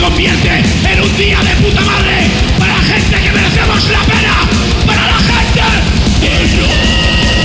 convierte en un día de puta madre para la gente que merecemos la pena, para la gente del rock.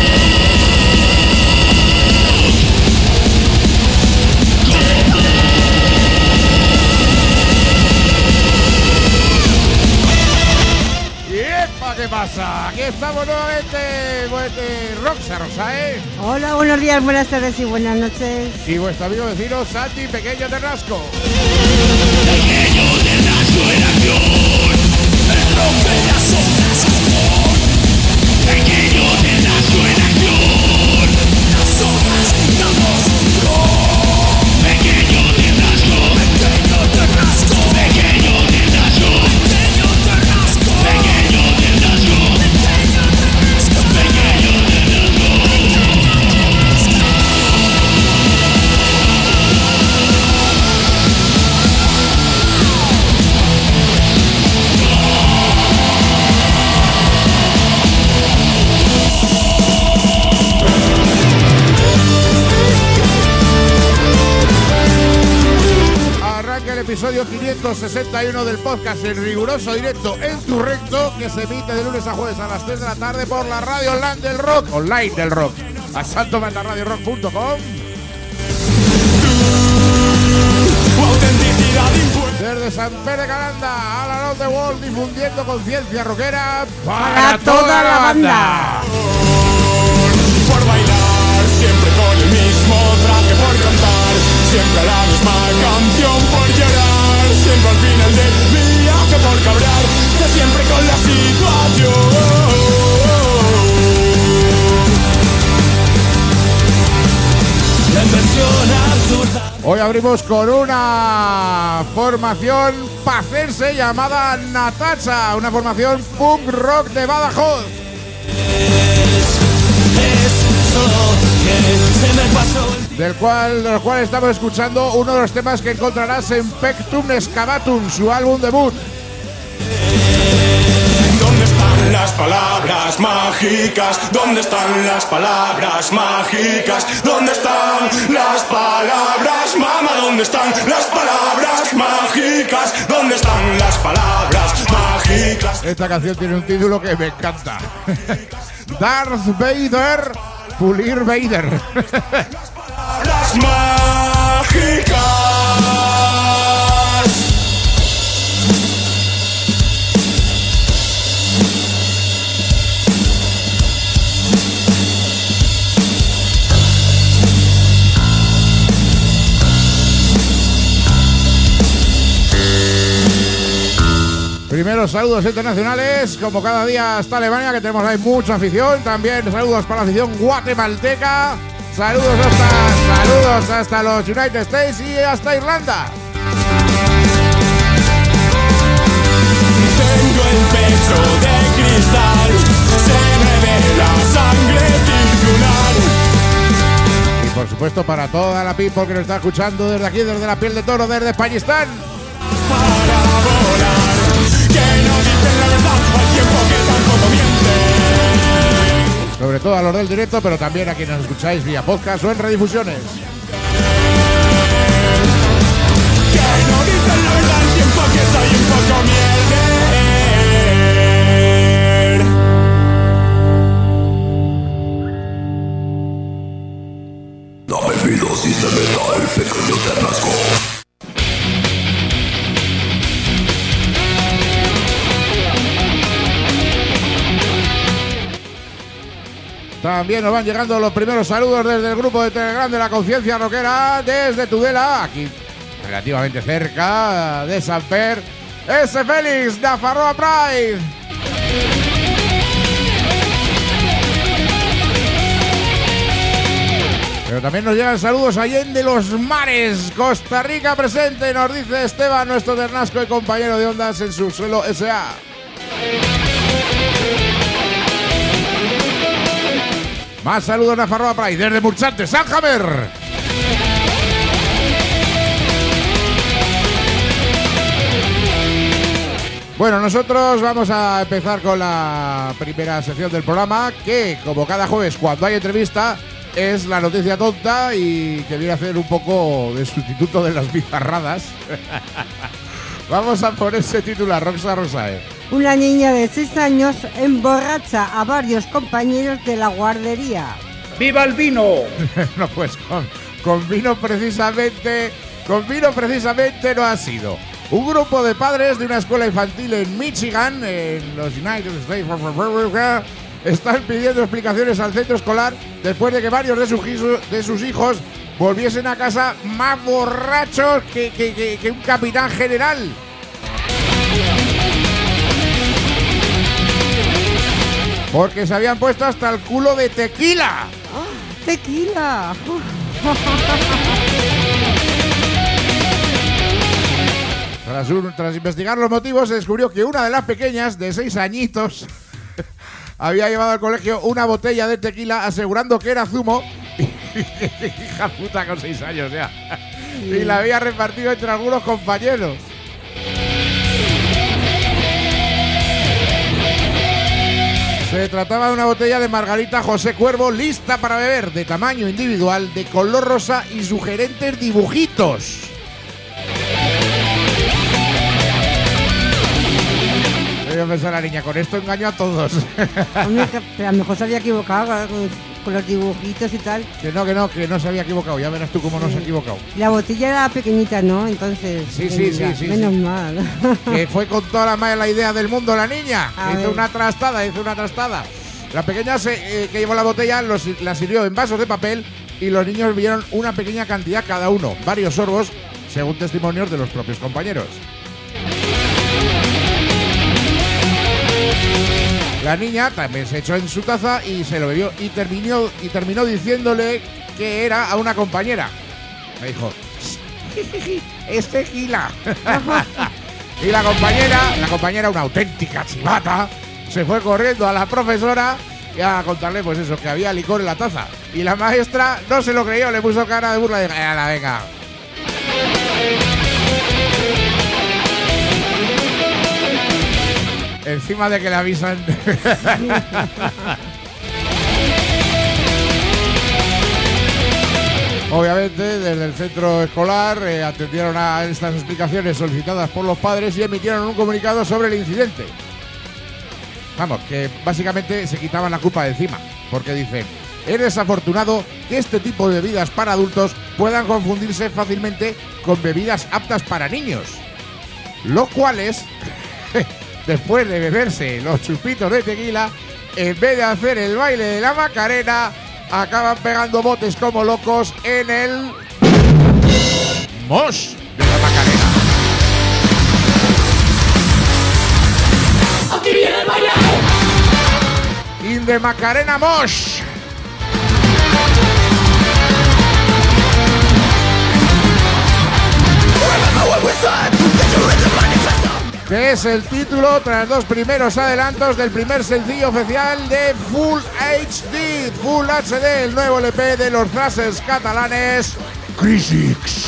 ¿Qué pasa? Aquí estamos nuevamente, Roxa, Hola, buenos días, buenas tardes y buenas noches. Y vuestro amigo vecino Santi Pequeño Ternasco. Pequeño Ternasco en acción, el rock de las ondas común. Pequeño Ternasco en acción, las ondas gritamos rock. Pequeño Ternasco, pequeño Ternasco, pequeño Ternasco, pequeño Ternasco, pequeño Ternasco, pequeño El episodio 561 del podcast en riguroso directo en tu recto, que se emite de lunes a jueves a las 3 de la tarde por la radio online del rock, a santomandarradiorock.com. Desde San Pere de Calanda a la Love the World, difundiendo conciencia rockera para toda la banda. Por bailar, siempre con el mismo traje por cantar, siempre la misma canción por llorar, siempre al final del viaje por cabrear, que siempre con la situación. La inversión absurda. Hoy abrimos con una formación pacense llamada Natacha, una formación punk rock de Badajoz. De los cuales estamos escuchando uno de los temas que encontrarás en Pectum Excavatum, su álbum debut. ¿Dónde están las palabras mágicas? ¿Dónde están las palabras mágicas? ¿Dónde están las palabras, mamá? ¿Dónde están las palabras mágicas? ¿Dónde están las palabras mágicas? Esta canción tiene un título que me encanta. Darth Vader, Pulir Vader. Las mágicas. Primeros saludos internacionales, como cada día hasta Alemania, que tenemos ahí mucha afición. También saludos para la afición guatemalteca. Saludos hasta los United States y hasta Irlanda. Tengo el pecho de cristal, se me ve la sangre circular. Y por supuesto para toda la people que nos está escuchando desde aquí, desde la piel de toro, desde Españistán. Para volar, que no dicen la verdad al tiempo que tampoco mienten. Sobre todo a los del directo, pero también a quienes nos escucháis vía podcast o en redifusiones. Que no dicen la verdad al tiempo que soy un poco mierder. Dame mi dosis de metal, pequeño Ternasco. También nos van llegando los primeros saludos desde el grupo de Telegram de la Conciencia Rockera, desde Tudela, aquí relativamente cerca de San Per. ¡Ese Félix de Afarroa Pride! Pero también nos llegan saludos allende los mares, Costa Rica presente, nos dice Esteban, nuestro Ternasco y compañero de ondas en Subsuelo S.A. Más saludos de Afarroa Pride desde Murchante, Sanjamer. Bueno, nosotros vamos a empezar con la primera sección del programa, que como cada jueves cuando hay entrevista es la noticia tonta y que viene a hacer un poco de sustituto de las bizarradas. Vamos a poner ese titular, Roxa Rosae. Una niña de 6 años emborracha a varios compañeros de la guardería. ¡Viva el vino! No, pues con vino precisamente no ha sido. Un grupo de padres de una escuela infantil en Michigan, en los United States of America, están pidiendo explicaciones al centro escolar después de que varios de sus hijos volviesen a casa más borrachos que un capitán general. Porque se habían puesto hasta el culo de tequila. ¡Oh, tequila! Tras investigar los motivos, se descubrió que una de las pequeñas, de 6 añitos, había llevado al colegio una botella de tequila asegurando que era zumo. Hija puta, con 6 años ya. Y la había repartido entre algunos compañeros. Se trataba de una botella de Margarita José Cuervo lista para beber, de tamaño individual, de color rosa y sugerentes dibujitos. Yo pensé a la niña, con esto engaño a todos. Hombre, pero a lo mejor se había equivocado con los dibujitos y tal. Que no se había equivocado. Ya verás tú cómo no se ha equivocado. La botella era pequeñita, ¿no? Entonces. Sí. Menos mal. Que fue con toda la mala idea del mundo la niña. Hizo una trastada. La pequeña que llevó la botella la sirvió en vasos de papel y los niños vieron una pequeña cantidad cada uno, varios sorbos, según testimonios de los propios compañeros. La niña también se echó en su taza y se lo bebió y terminó diciéndole que era a una compañera. Me dijo, es tequila. Y la compañera, una auténtica chivata, se fue corriendo a la profesora y a contarle pues eso, que había licor en la taza. Y la maestra no se lo creyó, le puso cara de burla y dijo, venga. Encima de que le avisan. Obviamente, desde el centro escolar atendieron a estas explicaciones solicitadas por los padres y emitieron un comunicado sobre el incidente. Vamos, que básicamente se quitaban la culpa de encima, porque dicen, es desafortunado que este tipo de bebidas para adultos puedan confundirse fácilmente con bebidas aptas para niños, los cuales... después de beberse los chupitos de tequila, en vez de hacer el baile de la Macarena, acaban pegando botes como locos en el mosh de la Macarena. ¡Aquí viene el baile! In the Macarena mosh. Que es el título tras los primeros adelantos del primer sencillo oficial de Full HD, el nuevo LP de los thrashers catalanes Crisix.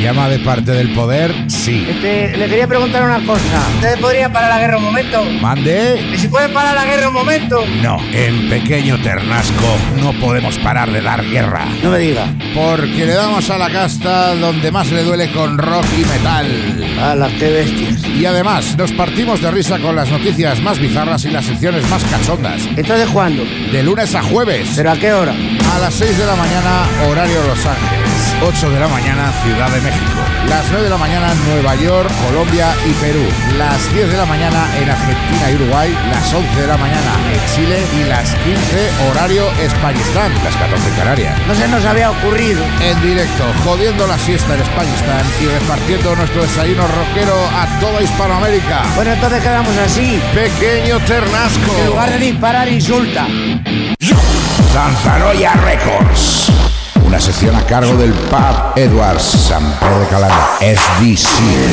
¿Llama de parte del poder? Sí. Le quería preguntar una cosa. ¿Ustedes podrían parar la guerra un momento? ¿Mande? ¿Y si pueden parar la guerra un momento? No, en Pequeño Ternasco no podemos parar de dar guerra. No me diga. Porque le damos a la casta donde más le duele con rock y metal. ¡Hala, qué bestias! Y además, nos partimos de risa con las noticias más bizarras y las secciones más cachondas. ¿Entonces cuándo? De lunes a jueves. ¿Pero a qué hora? A las 6 de la mañana, horario Los Ángeles. 8 de la mañana, Ciudad de México. Las 9 de la mañana, Nueva York, Colombia y Perú. Las 10 de la mañana en Argentina y Uruguay. Las 11 de la mañana en Chile. Y las 15, horario Españistán. Las 14 en Canarias. No se nos había ocurrido. En directo, jodiendo la siesta en Españistán y repartiendo nuestro desayuno rockero a toda Hispanoamérica. Bueno, entonces quedamos así. Pequeño Ternasco. En lugar de disparar, insulta. Zanzaroya Records. Una sección a cargo del Pub Edwards, San Pedro de Calanda, SDC.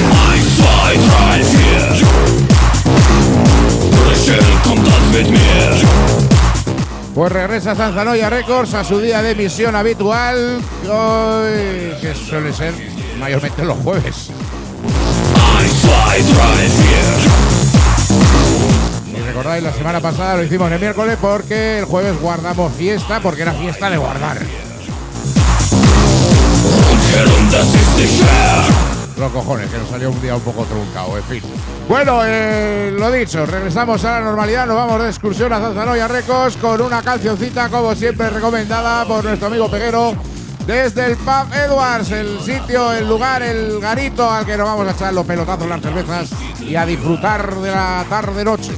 Pues regresa Zanzaroya Records a su día de emisión habitual, que suele ser mayormente los jueves. Y recordáis, la semana pasada lo hicimos el miércoles porque el jueves guardamos fiesta, porque era fiesta de guardar. Los cojones, que nos salió un día un poco truncado, en fin. Bueno, lo dicho, regresamos a la normalidad, nos vamos de excursión a Zanzaroya Records con una cancioncita, como siempre, recomendada por nuestro amigo Peguero, desde el Pub Edwards, el sitio, el lugar, el garito al que nos vamos a echar los pelotazos, las cervezas y a disfrutar de la tarde-noche.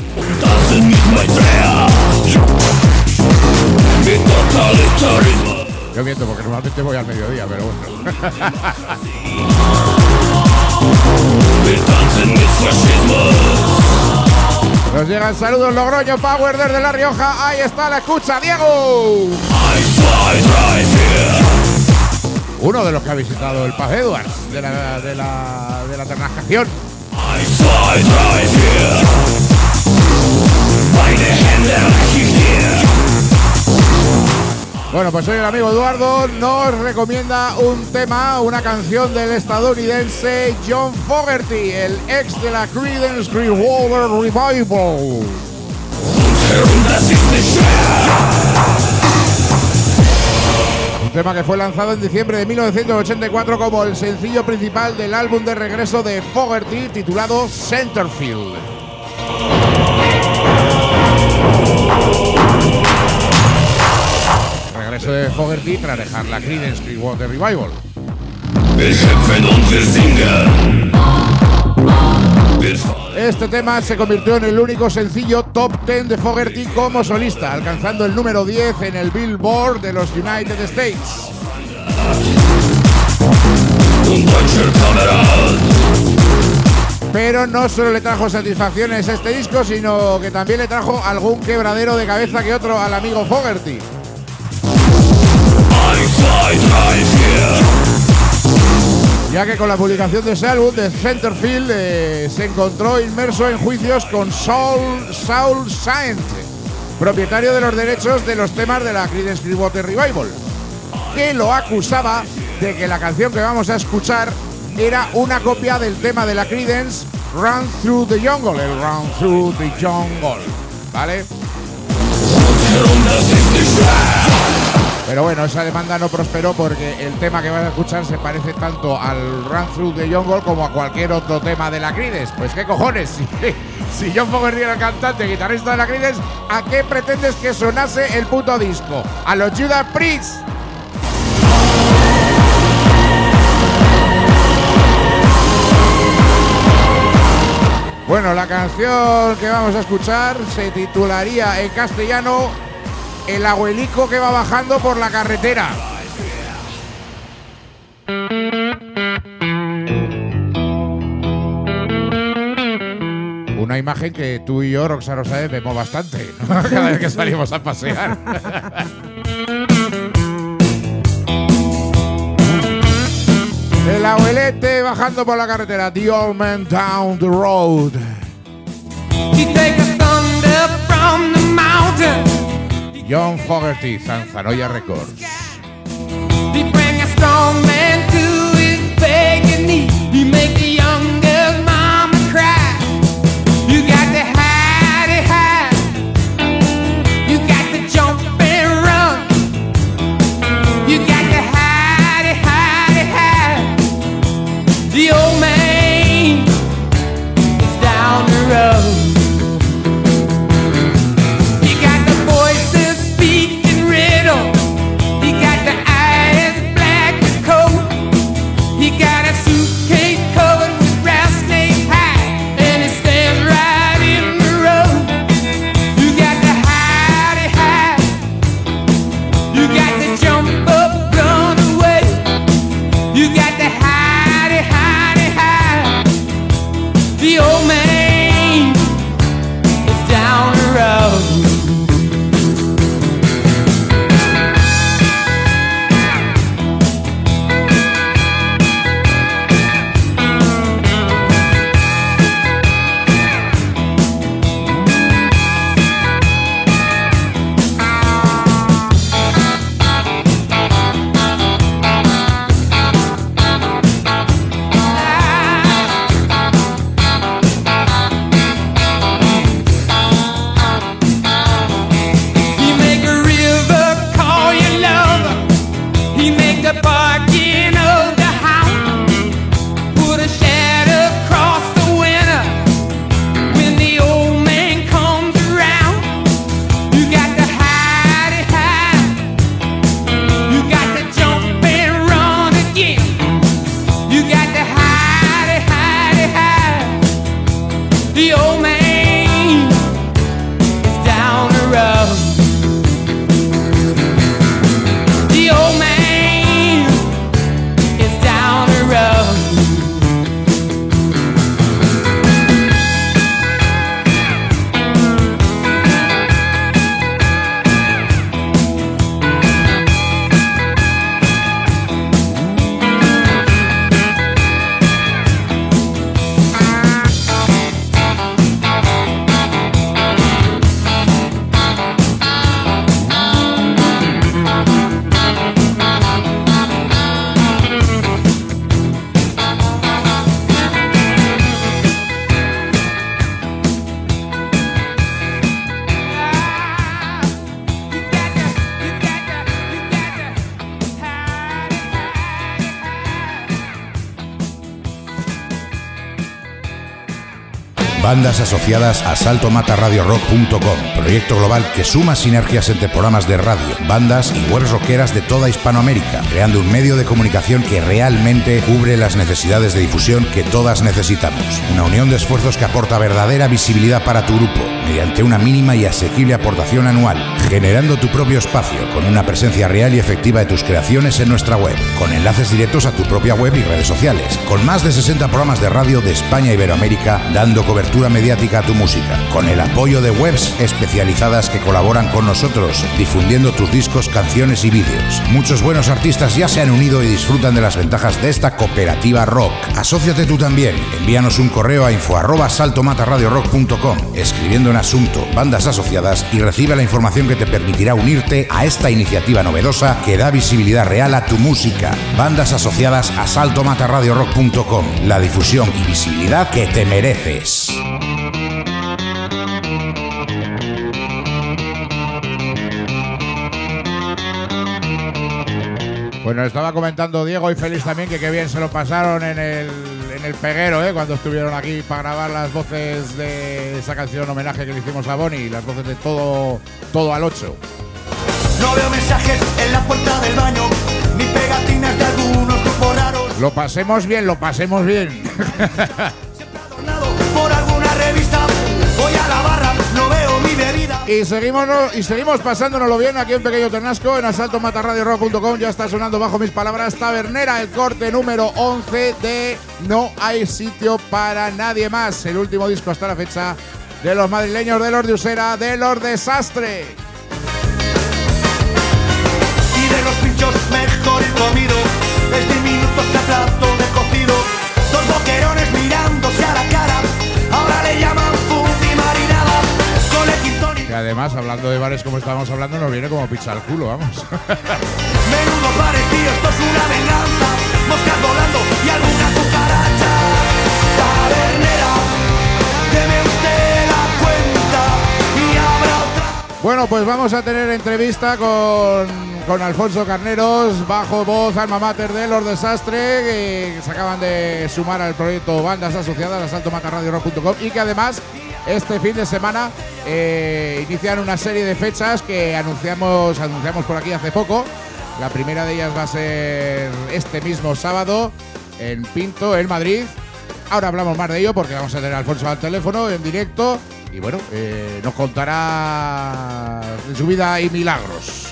Yo miento porque normalmente voy al mediodía, pero bueno. Nos llegan saludos Logroño Power desde La Rioja. Ahí está la escucha, Diego. Uno de los que ha visitado el Pub Edwards de la Ternascación. Bueno, pues hoy el amigo Eduardo nos recomienda un tema, una canción del estadounidense John Fogerty, el ex de la Creedence Clearwater Revival. Un tema que fue lanzado en diciembre de 1984 como el sencillo principal del álbum de regreso de Fogerty titulado Centerfield. Regreso de Fogerty tras dejar la Creedence Clearwater Revival. Este tema se convirtió en el único sencillo top 10 de Fogerty como solista, alcanzando el número 10 en el Billboard de los United States. Pero no solo le trajo satisfacciones a este disco, sino que también le trajo algún quebradero de cabeza que otro al amigo Fogerty. Ya que con la publicación de ese álbum, de Centerfield, se encontró inmerso en juicios con Saul Saint, propietario de los derechos de los temas de la Creedence Clearwater Revival, que lo acusaba de que la canción que vamos a escuchar era una copia del tema de la Creedence, Run Through the Jungle, el Run Through the Jungle, ¿vale? Pero bueno, esa demanda no prosperó porque el tema que vas a escuchar se parece tanto al Run Through the Jungle como a cualquier otro tema de la Creedence. Pues qué cojones, si John Fogerty era el cantante y guitarrista de la Creedence, ¿a qué pretendes que sonase el puto disco? ¿A los Judas Priest? Bueno, la canción que vamos a escuchar se titularía en castellano El abuelico que va bajando por la carretera. Una imagen que tú y yo, Roxana Rosales, vemos bastante, ¿no? Cada vez que salimos a pasear. El abuelete bajando por la carretera. The old man down the road. He take a thunder from the mountain. John Fogerty, Zanzaroya Records. He bring a strong man to his bed. You make the young girl's mama cry. You got to hide it, hide. You got to jump and run. You got to hide it, hide it, hide. The old man is down the road. You got the voices speaking riddle. You got the eyes black as coal. You got a suitcase covered with rattlesnake hide, and it stands right in the road. You got to hide it, hide. You got to jump up, run away. You got to hide it, hide it, hide. The old man is down the road. You make a river call your lover. He make the bargain of the house. Put a shadow across the winter. When the old man comes around, you got to hide it, hide. You got to jump and run again. You got to hide it, hide it, hide. The old man is down the road. The old man is down the road. Bandas asociadas a saltomataradiorock.com, proyecto global que suma sinergias entre programas de radio, bandas y webs rockeras de toda Hispanoamérica, creando un medio de comunicación que realmente cubre las necesidades de difusión que todas necesitamos. Una unión de esfuerzos que aporta verdadera visibilidad para tu grupo, mediante una mínima y asequible aportación anual, generando tu propio espacio, con una presencia real y efectiva de tus creaciones en nuestra web, con enlaces directos a tu propia web y redes sociales, con más de 60 programas de radio de España e Iberoamérica, dando cobertura mediática a tu música, con el apoyo de webs especializadas que colaboran con nosotros, difundiendo tus discos, canciones y vídeos. Muchos buenos artistas ya se han unido y disfrutan de las ventajas de esta cooperativa rock. Asóciate tú también. Envíanos un correo a info@saltomataradiorock.com, escribiendo en asunto bandas asociadas, y recibe la información que te permitirá unirte a esta iniciativa novedosa que da visibilidad real a tu música. Bandas asociadas a saltomataradiorock.com, la difusión y visibilidad que te mereces. Pues nos estaba comentando Diego y Félix también que qué bien se lo pasaron en el Peguero, cuando estuvieron aquí para grabar las voces de esa canción homenaje que le hicimos a Bonnie, las voces de todo al 8. No veo mensajes en la puerta del baño, ni pegatinas de algunos grupos raros. Lo pasemos bien. Siempre adornado por alguna revista. Voy a la barra, no veo mi bebida. Y seguimos pasándonoslo bien aquí en Pequeño Ternasco, en asaltomataradiorock.com. Ya está sonando bajo mis palabras Tabernera, el corte número 11 de No hay sitio para nadie más. El último disco hasta la fecha de los madrileños, de los de Usera, de los Desastre. Y de los pinchos mejor ir comido, desde minutos de plato de cocido. Dos boquerones mirándose a la cara, ahora le llaman fundi marinada. Con el gin tonic. Que además, hablando de bares como estábamos hablando, nos viene como pizza al culo, vamos. Menudo bares, tío, esto es una venganza. Moscas volando y alguna cucaracha. Bueno, pues vamos a tener entrevista con Alfonso Carneros, bajo voz, alma mater de Los Desastre, que se acaban de sumar al proyecto Bandas Asociadas a saltomatarradiorock.com y que además este fin de semana inician una serie de fechas que anunciamos por aquí hace poco. La primera de ellas va a ser este mismo sábado en Pinto, en Madrid. Ahora hablamos más de ello porque vamos a tener a Alfonso al teléfono en directo y bueno, nos contará de su vida y milagros.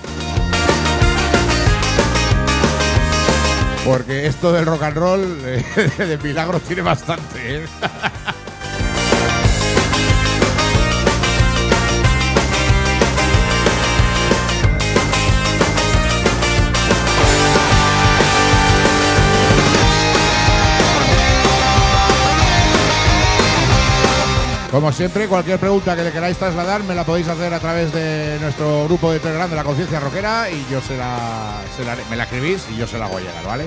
Porque esto del rock and roll de milagros tiene bastante, ¿eh? Como siempre, cualquier pregunta que le queráis trasladar me la podéis hacer a través de nuestro grupo de Telegram de la Conciencia Rockera y yo me la escribís y yo se la hago llegar, ¿vale?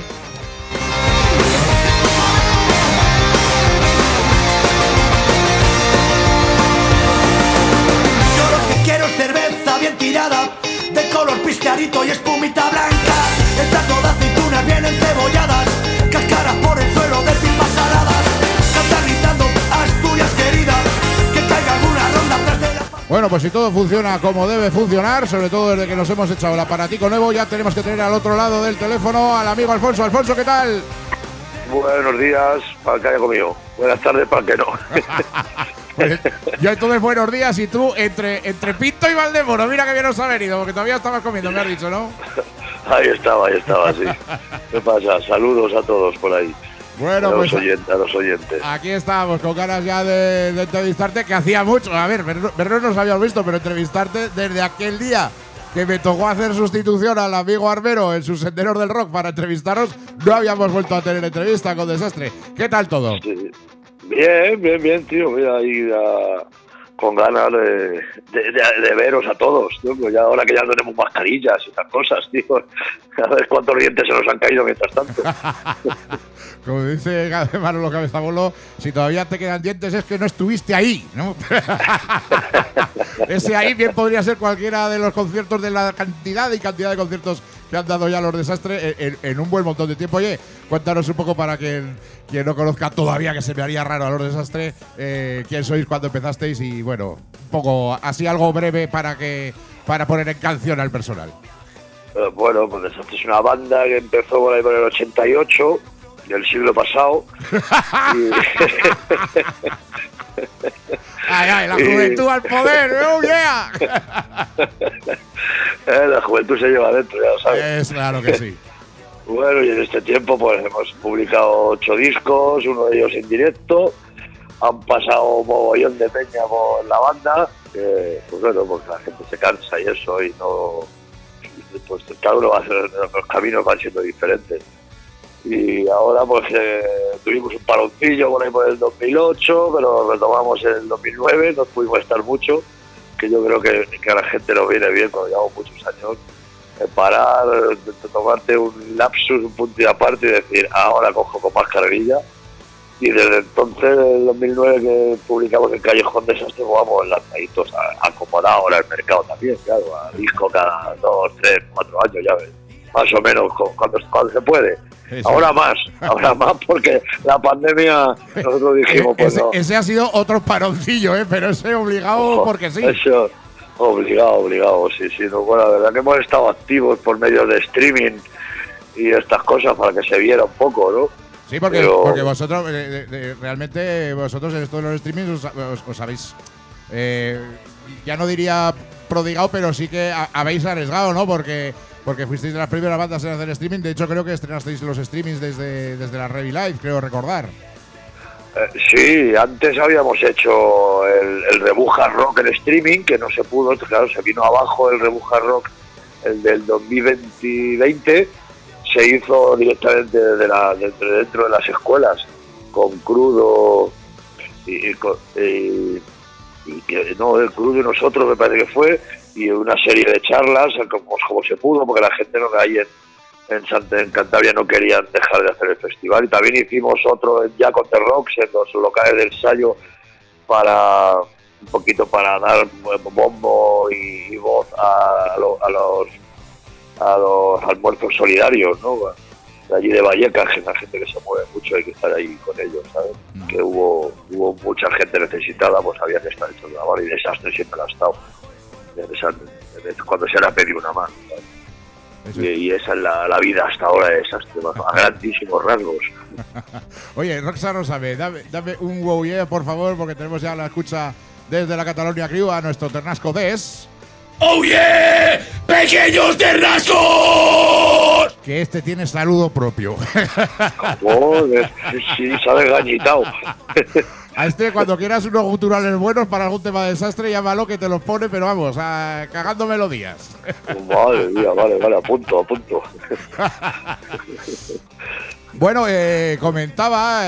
Yo lo que quiero es cerveza bien tirada, de color piscarito y espumita blanca. El plato de aceitunas bien encebolladas, cáscaras por el suelo de pipas saladas. Canta gritando Asturias querida, que caiga alguna ronda tras de la... Bueno, pues si todo funciona como debe funcionar, sobre todo desde que nos hemos echado el aparatico nuevo, ya tenemos que tener al otro lado del teléfono al amigo Alfonso. Alfonso, ¿qué tal? Buenos días para el que haya comido. Buenas tardes para el que no. Pues, yo entonces buenos días y tú entre Pinto y Valdemoro. Mira que bien nos ha venido, porque todavía estabas comiendo, me has dicho, ¿no? Ahí estaba, sí. ¿Qué pasa? Saludos a todos por ahí. Bueno, a pues los oyentes. Aquí estamos con ganas ya de entrevistarte, que hacía mucho. A ver, vernos nos habíamos visto, pero entrevistarte desde aquel día que me tocó hacer sustitución al amigo Armero en sus senderos del rock para entrevistaros, no habíamos vuelto a tener entrevista con Desastre. ¿Qué tal todo? Sí. Bien, tío. Mira, ahí con ganas de veros a todos, tío. Pues ya ahora que ya tenemos mascarillas y estas cosas, tío. A ver cuántos dientes se nos han caído mientras tanto. Como dice Manolo Cabezabolo, si todavía te quedan dientes es que no estuviste ahí, ¿no? Ese ahí bien podría ser cualquiera de los conciertos, de la cantidad y cantidad de conciertos que han dado ya Los Desastres en un buen montón de tiempo. Oye, cuéntanos un poco para quien no conozca todavía, que se me haría raro a Los Desastres, quién sois, cuándo empezasteis y bueno, un poco así algo breve para poner en canción al personal. Bueno, pues Desastre es una banda que empezó por ahí por el 88 del siglo pasado. ¡Ay, la juventud al poder! ¡Oh, yeah! La juventud se lleva adentro, ya lo sabes. Es claro que sí. Bueno, y en este tiempo pues hemos publicado 8 discos, uno de ellos en directo. Han pasado un mogollón de peña por la banda, pues bueno, porque la gente se cansa y eso, y no... Pues cada uno va a hacer, los caminos van siendo diferentes. Y ahora pues tuvimos un paroncillo por ahí por el 2008, pero retomamos en el 2009, no pudimos estar mucho, que yo creo que a la gente nos viene bien cuando llevamos muchos años, parar, tomarte un lapsus, un punto de aparte y decir, ahora cojo con más carrerilla. Y desde entonces, en el 2009 que publicamos el Callejón Desastre, vamos lanzaditos a acomodar ahora el mercado también, claro, a disco cada 2, 3, 4 años, ya ves, más o menos cuando se puede. Sí. Ahora más porque la pandemia, nosotros dijimos, pues no. Ese ha sido otro paroncillo, pero ese obligado porque sí. Eso, obligado, sí. No, bueno, la verdad que hemos estado activos por medio de streaming y estas cosas para que se viera un poco, ¿no? Sí, porque vosotros, realmente vosotros en esto de los streamings os habéis, ya no diría prodigado, pero sí que habéis arriesgado, ¿no? Porque fuisteis de las primeras bandas en hacer streaming. De hecho, creo que estrenasteis los streamings desde la Revi Live, creo recordar. Sí, antes habíamos hecho el Rebuja Rock en streaming, que no se pudo, claro, se vino abajo el Rebuja Rock, el del 2020, se hizo directamente dentro de las escuelas, con Crudo el Crudo y nosotros, me parece que fue, y una serie de charlas, como se pudo, porque la gente no ahí en Cantabria no querían dejar de hacer el festival. Y también hicimos otro en Jack on the Rocks, en los locales de ensayo para un poquito para dar bombo y voz a los almuerzos solidarios, ¿no? De allí de Vallecas, que es la gente que se mueve mucho, hay que estar ahí con ellos, ¿sabes? Que hubo mucha gente necesitada, pues había que estar hecho de la mano, y desastre siempre ha estado. Cuando se le ha pedido una mano, ¿sabes? Y esa es la vida hasta ahora de desastre, a grandísimos rasgos. Oye, Roxa Rosabe, dame un wow yeah, por favor, porque tenemos ya la escucha desde la Catalonia Crew a nuestro Ternasco Des. ¡Oh yeah! ¡Pequeños Ternascos! Que este tiene saludo propio. Joder, sí, sale gañitao. A este, cuando quieras unos guturales buenos para algún tema de desastre, llámalo que te los pone, pero vamos, cagando melodías. Madre mía, vale, apunto. Bueno, comentaba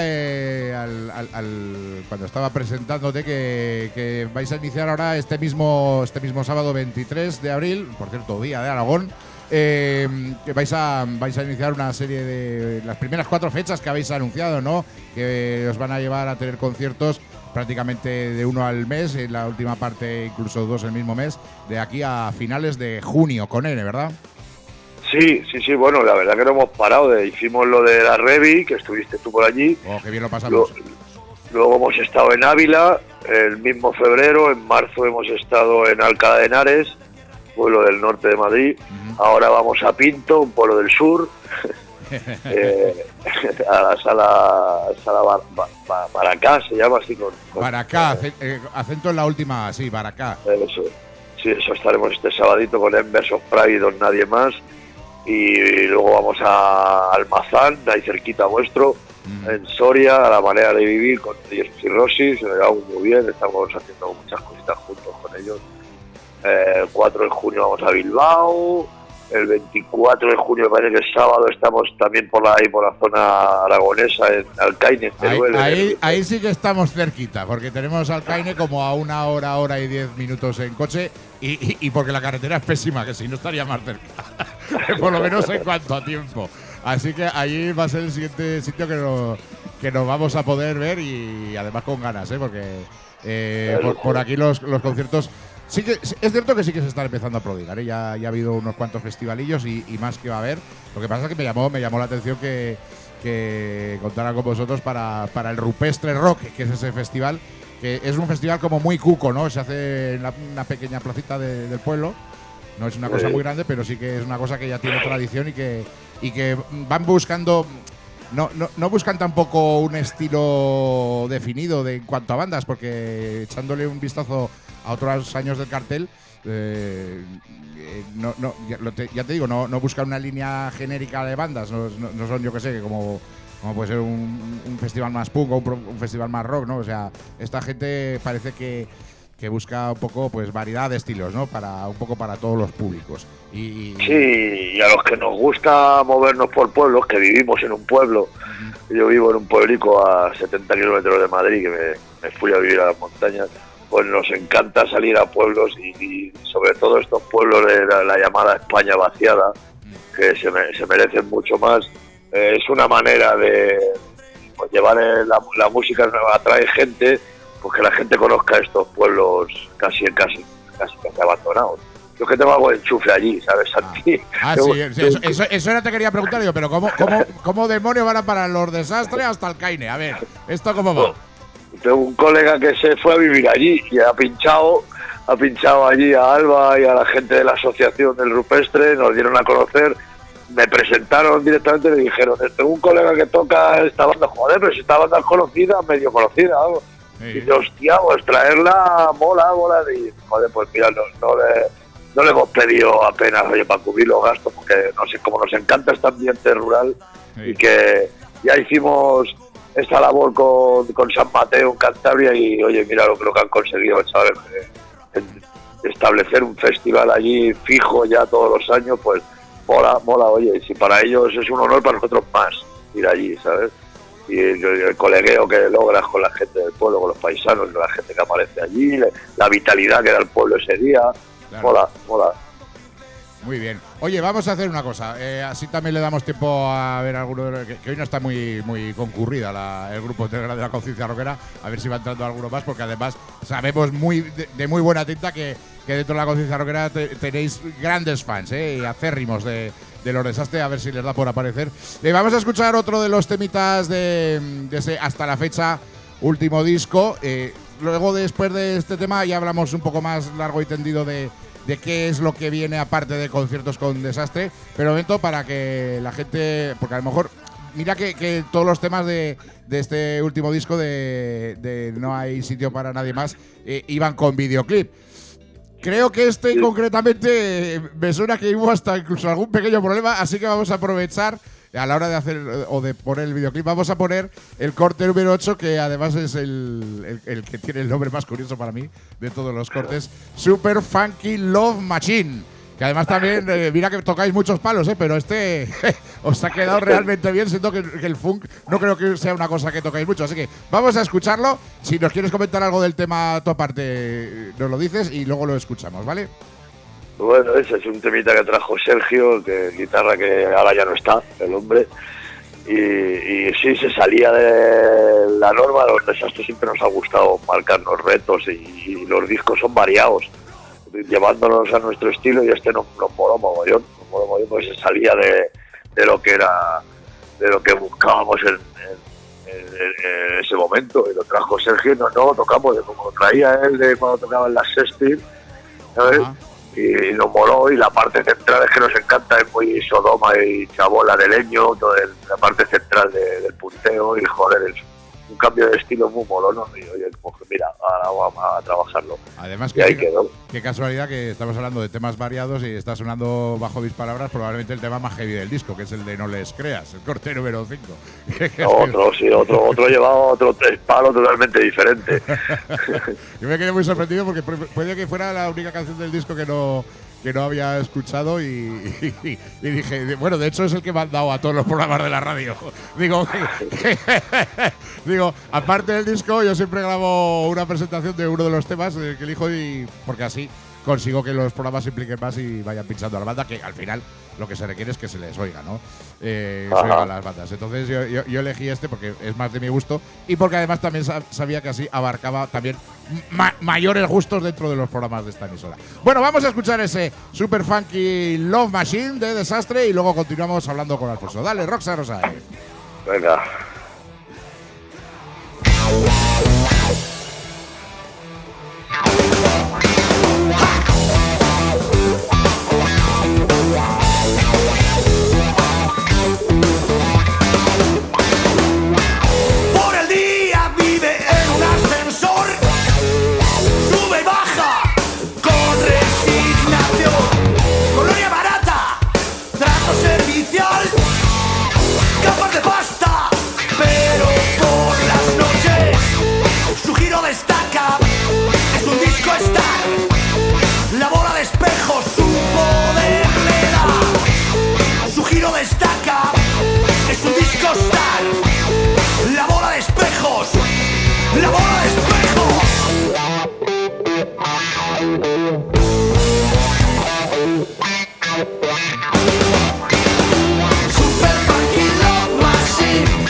cuando estaba presentándote que vais a iniciar ahora este mismo sábado 23 de abril, por cierto, Día de Aragón, que vais a iniciar una serie de las primeras 4 fechas que habéis anunciado, ¿no? Que os van a llevar a tener conciertos prácticamente de 1 al mes, en la última parte incluso 2 el mismo mes, de aquí a finales de junio con N, ¿verdad? Sí, bueno, la verdad que no hemos parado. Hicimos lo de la Revi, que estuviste tú por allí. Oh, qué bien lo pasamos. Luego hemos estado en Ávila, el mismo febrero. En marzo hemos estado en Alcalá de Henares, pueblo del norte de Madrid. Ahora vamos a Pinto, un pueblo del sur. A la sala Baracá, se llama así. Baracá, acento en la última, sí, Baracá. Eso. Sí, eso estaremos este sabadito con Embers of Pride y Don Nadie Más. Y luego vamos a Almazán, ahí cerquita vuestro, en Soria, a la manera de vivir con ellos y Rosy, se lo llevamos muy bien, estamos haciendo muchas cositas juntos con ellos. El 4 de junio vamos a Bilbao, el 24 de junio, parece que es sábado, estamos también por la zona aragonesa, en Alcaine, Teruel. Ahí sí que estamos cerquita, porque tenemos Alcaine como a 1 hora y 10 minutos en coche, y porque la carretera es pésima, que si no estaría más cerca, por lo menos en cuanto a tiempo. Así que allí va a ser el siguiente sitio que nos vamos a poder ver, y además con ganas, porque por aquí los conciertos. Sí que es cierto que sí que se están empezando a prodigar, ya ha habido unos cuantos festivalillos y más que va a haber. Lo que pasa es que me llamó la atención que contaran con vosotros para el Rupestre Rock, que es ese festival, que es un festival como muy cuco, ¿no? Se hace en una pequeña placita del pueblo. No es una cosa muy grande, pero sí que es una cosa que ya tiene tradición y que van buscando. No buscan tampoco un estilo definido en cuanto a bandas, porque echándole un vistazo a otros años del cartel, ya te digo, no buscan una línea genérica de bandas, no son, yo que sé, como puede ser un festival más punk o un festival más rock, ¿no? O sea, esta gente parece que busca un poco, pues, variedad de estilos, ¿no? Un poco para todos los públicos. Sí, y a los que nos gusta movernos por pueblos, que vivimos en un pueblo. Yo vivo en un pueblico a 70 kilómetros de Madrid, que me fui a vivir a las montañas. Pues nos encanta salir a pueblos y sobre todo estos pueblos de la llamada España vaciada, que se merecen mucho más. Es una manera de, pues, llevar la música, atrae gente, pues que la gente conozca estos pueblos casi abandonados. Yo que tengo algo de enchufe allí, ¿sabes, Santi? Eso era te quería preguntar yo, pero ¿cómo demonios van a parar los desastres hasta el Caine? A ver, ¿esto cómo va? Tengo un colega que se fue a vivir allí y ha pinchado allí a Alba y a la gente de la asociación del Rupestre, nos dieron a conocer, me presentaron directamente y me dijeron, tengo un colega que toca esta banda, joder, pero si esta banda es conocida, medio conocida, algo. Sí. Y hostia, pues traerla mola, y joder, pues mira, no le hemos pedido apenas, oye, para cubrir los gastos, porque no sé, como nos encanta este ambiente rural, y que ya hicimos esta labor con San Mateo en Cantabria, y oye, mira lo que han conseguido, ¿sabes? Establecer un festival allí fijo ya todos los años, pues mola, oye, y si para ellos es un honor, para nosotros más ir allí, ¿sabes? Y el colegueo que logras con la gente del pueblo, con los paisanos, con la gente que aparece allí, la vitalidad que da el pueblo ese día, claro. Mola. Muy bien. Oye, vamos a hacer una cosa. Así también le damos tiempo a ver alguno de los que hoy no está muy concurrida el grupo de la Conciencia Rockera. A ver si va entrando alguno más, porque además sabemos de muy buena tinta que dentro de la Conciencia Rockera tenéis grandes fans, y acérrimos de los Desastre. A ver si les da por aparecer. Vamos a escuchar otro de los temitas de ese hasta la fecha último disco. Luego, después de este tema, ya hablamos un poco más largo y tendido de qué es lo que viene aparte de conciertos con Desastre, pero momento para que la gente, porque a lo mejor, mira que todos los temas de este último disco de No hay sitio para nadie más iban con videoclip. Creo que concretamente me suena que hubo hasta incluso algún pequeño problema, así que vamos a aprovechar a la hora de hacer o de poner el videoclip. Vamos a poner el corte número 8, que además es el que tiene el nombre más curioso para mí de todos los cortes, Super Funky Love Machine. Que además también, mira que tocáis muchos palos, pero os ha quedado realmente bien, siento que el funk no creo que sea una cosa que tocáis mucho. Así que vamos a escucharlo. Si nos quieres comentar algo del tema tu aparte, nos lo dices y luego lo escuchamos, ¿vale? Bueno, ese es un temita que trajo Sergio, que guitarra que ahora ya no está, el hombre. Y sí, se salía de la norma. Los Desastres siempre nos ha gustado marcarnos retos y los discos son variados, llevándonos a nuestro estilo, y nos moló mogollón, porque se salía de lo que era, de lo que buscábamos en ese momento, y lo trajo Sergio. No lo tocamos de como lo traía él de cuando tocaba en las Sextil, ¿sabes? Y nos moló, y la parte central es que nos encanta, es muy Sodoma y Chabola de Leño, la parte central del punteo, y joder, es un cambio de estilo muy molón, ¿no? Y oye, pues mira, ahora vamos a trabajarlo. Además, y ahí quedó. Qué casualidad que estamos hablando de temas variados y está sonando bajo mis palabras probablemente el tema más heavy del disco, que es el de No les creas, el corte número 5. Otro llevaba otro 3 palos totalmente diferente. Yo me quedé muy sorprendido porque puede que fuera la única canción del disco que no había escuchado y dije, bueno, de hecho es el que me han dado a todos los programas de la radio. Digo, aparte del disco, yo siempre grabo una presentación de uno de los temas que elijo, porque así consigo que los programas se impliquen más y vayan pinchando a la banda, que al final lo que se requiere es que se les oiga, ¿no? Se oigan las bandas. Entonces yo elegí este porque es más de mi gusto y porque además también sabía que así abarcaba también mayores gustos dentro de los programas de esta emisora. Bueno, vamos a escuchar ese Super Funky Love Machine de Desastre y luego continuamos hablando con Alfonso. Dale, Roxa Rosae. Venga. Por el día vive en un ascensor, sube y baja con resignación. Colonia barata, trato servicial, capas de pasta, pero por las noches su giro destaca. Es un disco star, la bola de espejos su poder le da. Su giro destaca, es un disco star, la bola de espejos, la bola de espejos. Super Funky Love Machine,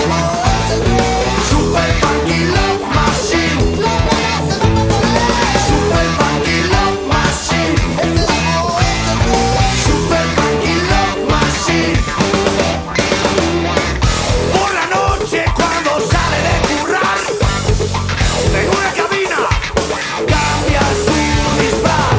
Super Funky Love Machine, Super Funky Love Machine, Super Funky Love Machine. Por la noche cuando sale de currar, en una cabina cambia su disfraz.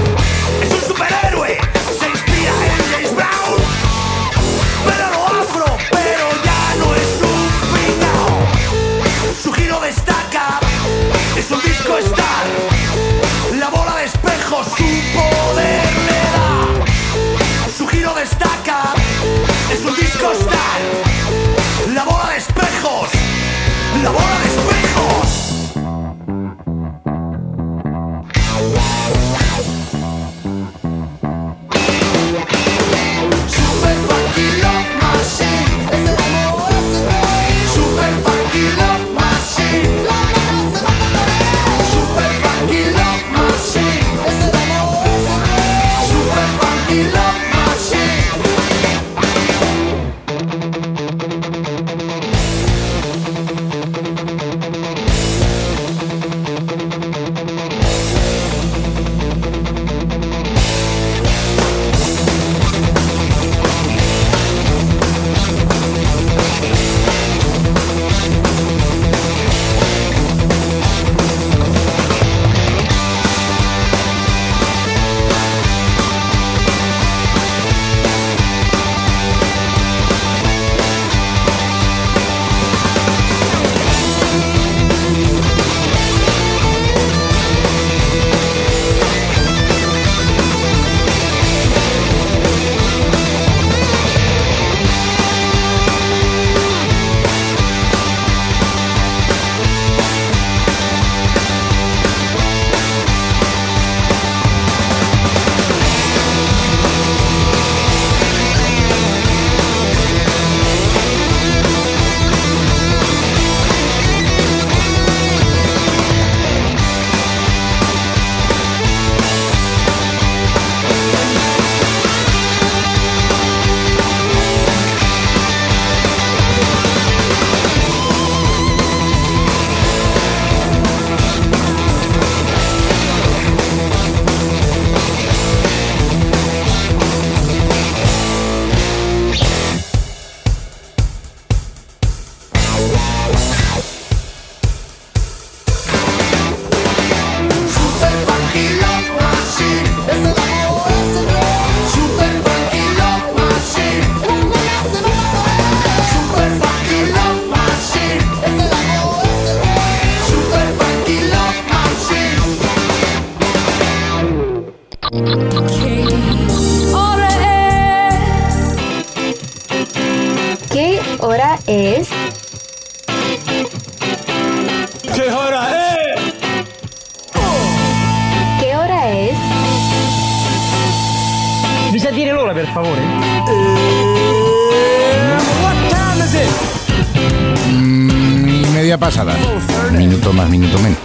¿Qué hora es? ¿Qué hora es? ¿Qué hora es? Mi sa dire l'ora, per favore? What time is it? Y media pasada. Minuto más, minuto menos.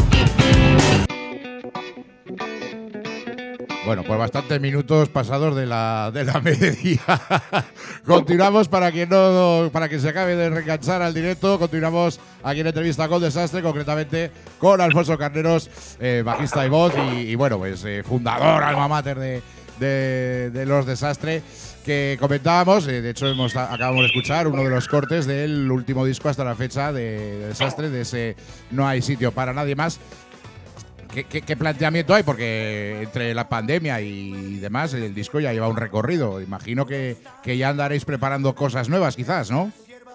Bueno, pues bastantes minutos pasados de la mediodía. Continuamos para que se acabe de reenganchar al directo. Continuamos aquí en entrevista con Desastre, concretamente con Alfonso Carneros, bajista y voz y bueno, pues fundador, alma mater de los Desastre, que comentábamos. De hecho, acabamos de escuchar uno de los cortes del último disco hasta la fecha de Desastre, de ese No hay sitio para nadie más. ¿Qué planteamiento hay? Porque entre la pandemia y demás, el disco ya lleva un recorrido. Imagino que ya andaréis preparando cosas nuevas, quizás, ¿no?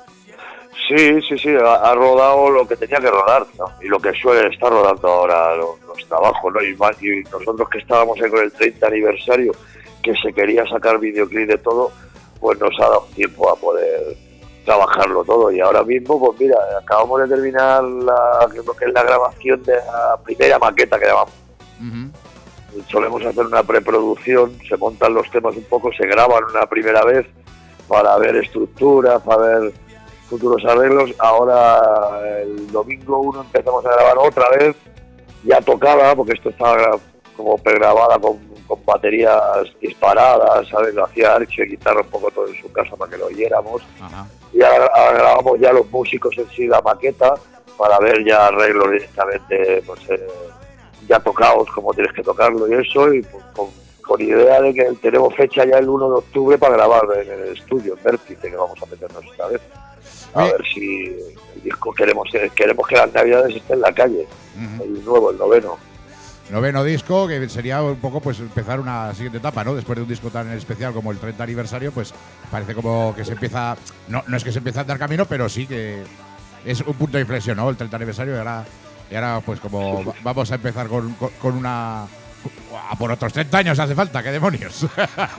Sí, ha rodado lo que tenía que rodar, ¿no? Y lo que suele estar rodando ahora los trabajos, ¿no? Y nosotros que estábamos ahí con el 30 aniversario, que se quería sacar videoclip de todo, pues nos ha dado tiempo a poder trabajarlo todo. Y ahora mismo, pues mira, acabamos de terminar lo que es la grabación de la primera maqueta que llamamos. Uh-huh. Solemos hacer una preproducción, se montan los temas un poco, se graban una primera vez para ver estructuras, para ver futuros arreglos. Ahora el domingo 1 empezamos a grabar otra vez, ya tocada, porque esto estaba como pregrabada con baterías disparadas, ¿sabes? Lo hacía Archie, guitarra un poco todo en su casa para que lo oyéramos. Ajá. Y ahora grabamos ya los músicos en sí la maqueta para ver ya arreglos directamente, pues ya tocados como tienes que tocarlo y eso, y pues, con idea de que tenemos fecha ya el 1 de octubre para grabar en el estudio, en Vértice, que vamos a meternos esta vez. A ver si el disco queremos que las navidades esté en la calle. Uh-huh. El nuevo, el noveno disco, que sería un poco pues empezar una siguiente etapa, ¿no? Después de un disco tan especial como el 30 aniversario, pues parece como que se empieza, no es que se empieza a andar camino, pero sí que es un punto de inflexión, ¿no? El 30 aniversario y ahora pues como vamos a empezar con una... A por otros 30 años hace falta, ¿qué demonios?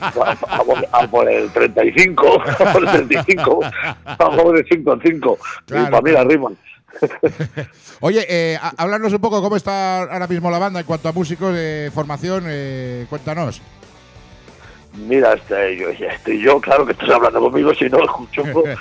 A por el 35, a por el 35, vamos de 5 en 5. Claro. Y para mí la rima. Oye, háblanos un poco cómo está ahora mismo la banda en cuanto a músicos, formación, cuéntanos. Mira, estoy yo, claro que estás hablando conmigo, si no escucho un poco.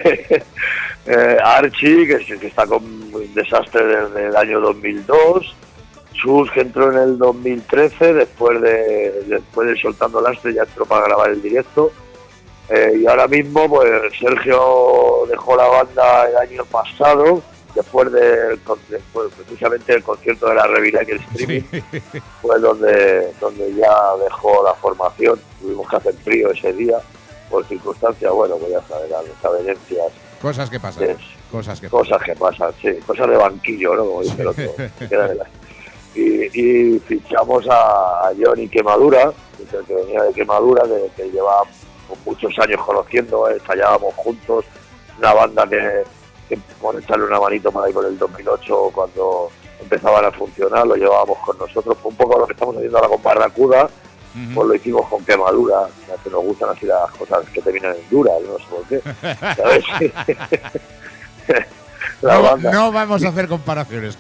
Archie, que está con un Desastre desde el año 2002. Chus, que entró en el 2013, después de Soltando Lastre, ya entró para grabar el directo. Y ahora mismo, pues Sergio dejó la banda el año pasado, después precisamente del concierto de la Revira y el streaming, sí. Pues donde ya dejó la formación. Tuvimos que hacer frío ese día, por circunstancias, bueno, pues ya sabes, las desavenencias. Cosas que pasan. Cosas que pasan, sí. Cosas de banquillo, ¿no? Como dice el otro. Y fichamos a Johnny Quemadura, que venía de Quemadura, que lleva muchos años conociendo, ensayábamos juntos, una banda que por echarle una manito para ahí con el 2008, cuando empezaban a funcionar, lo llevábamos con nosotros. Fue un poco lo que estamos haciendo ahora con Barracuda, uh-huh. Pues lo hicimos con Quemadura, que nos gustan así las cosas que terminan en dura, no sé por qué, ¿sabes? No vamos a hacer comparaciones.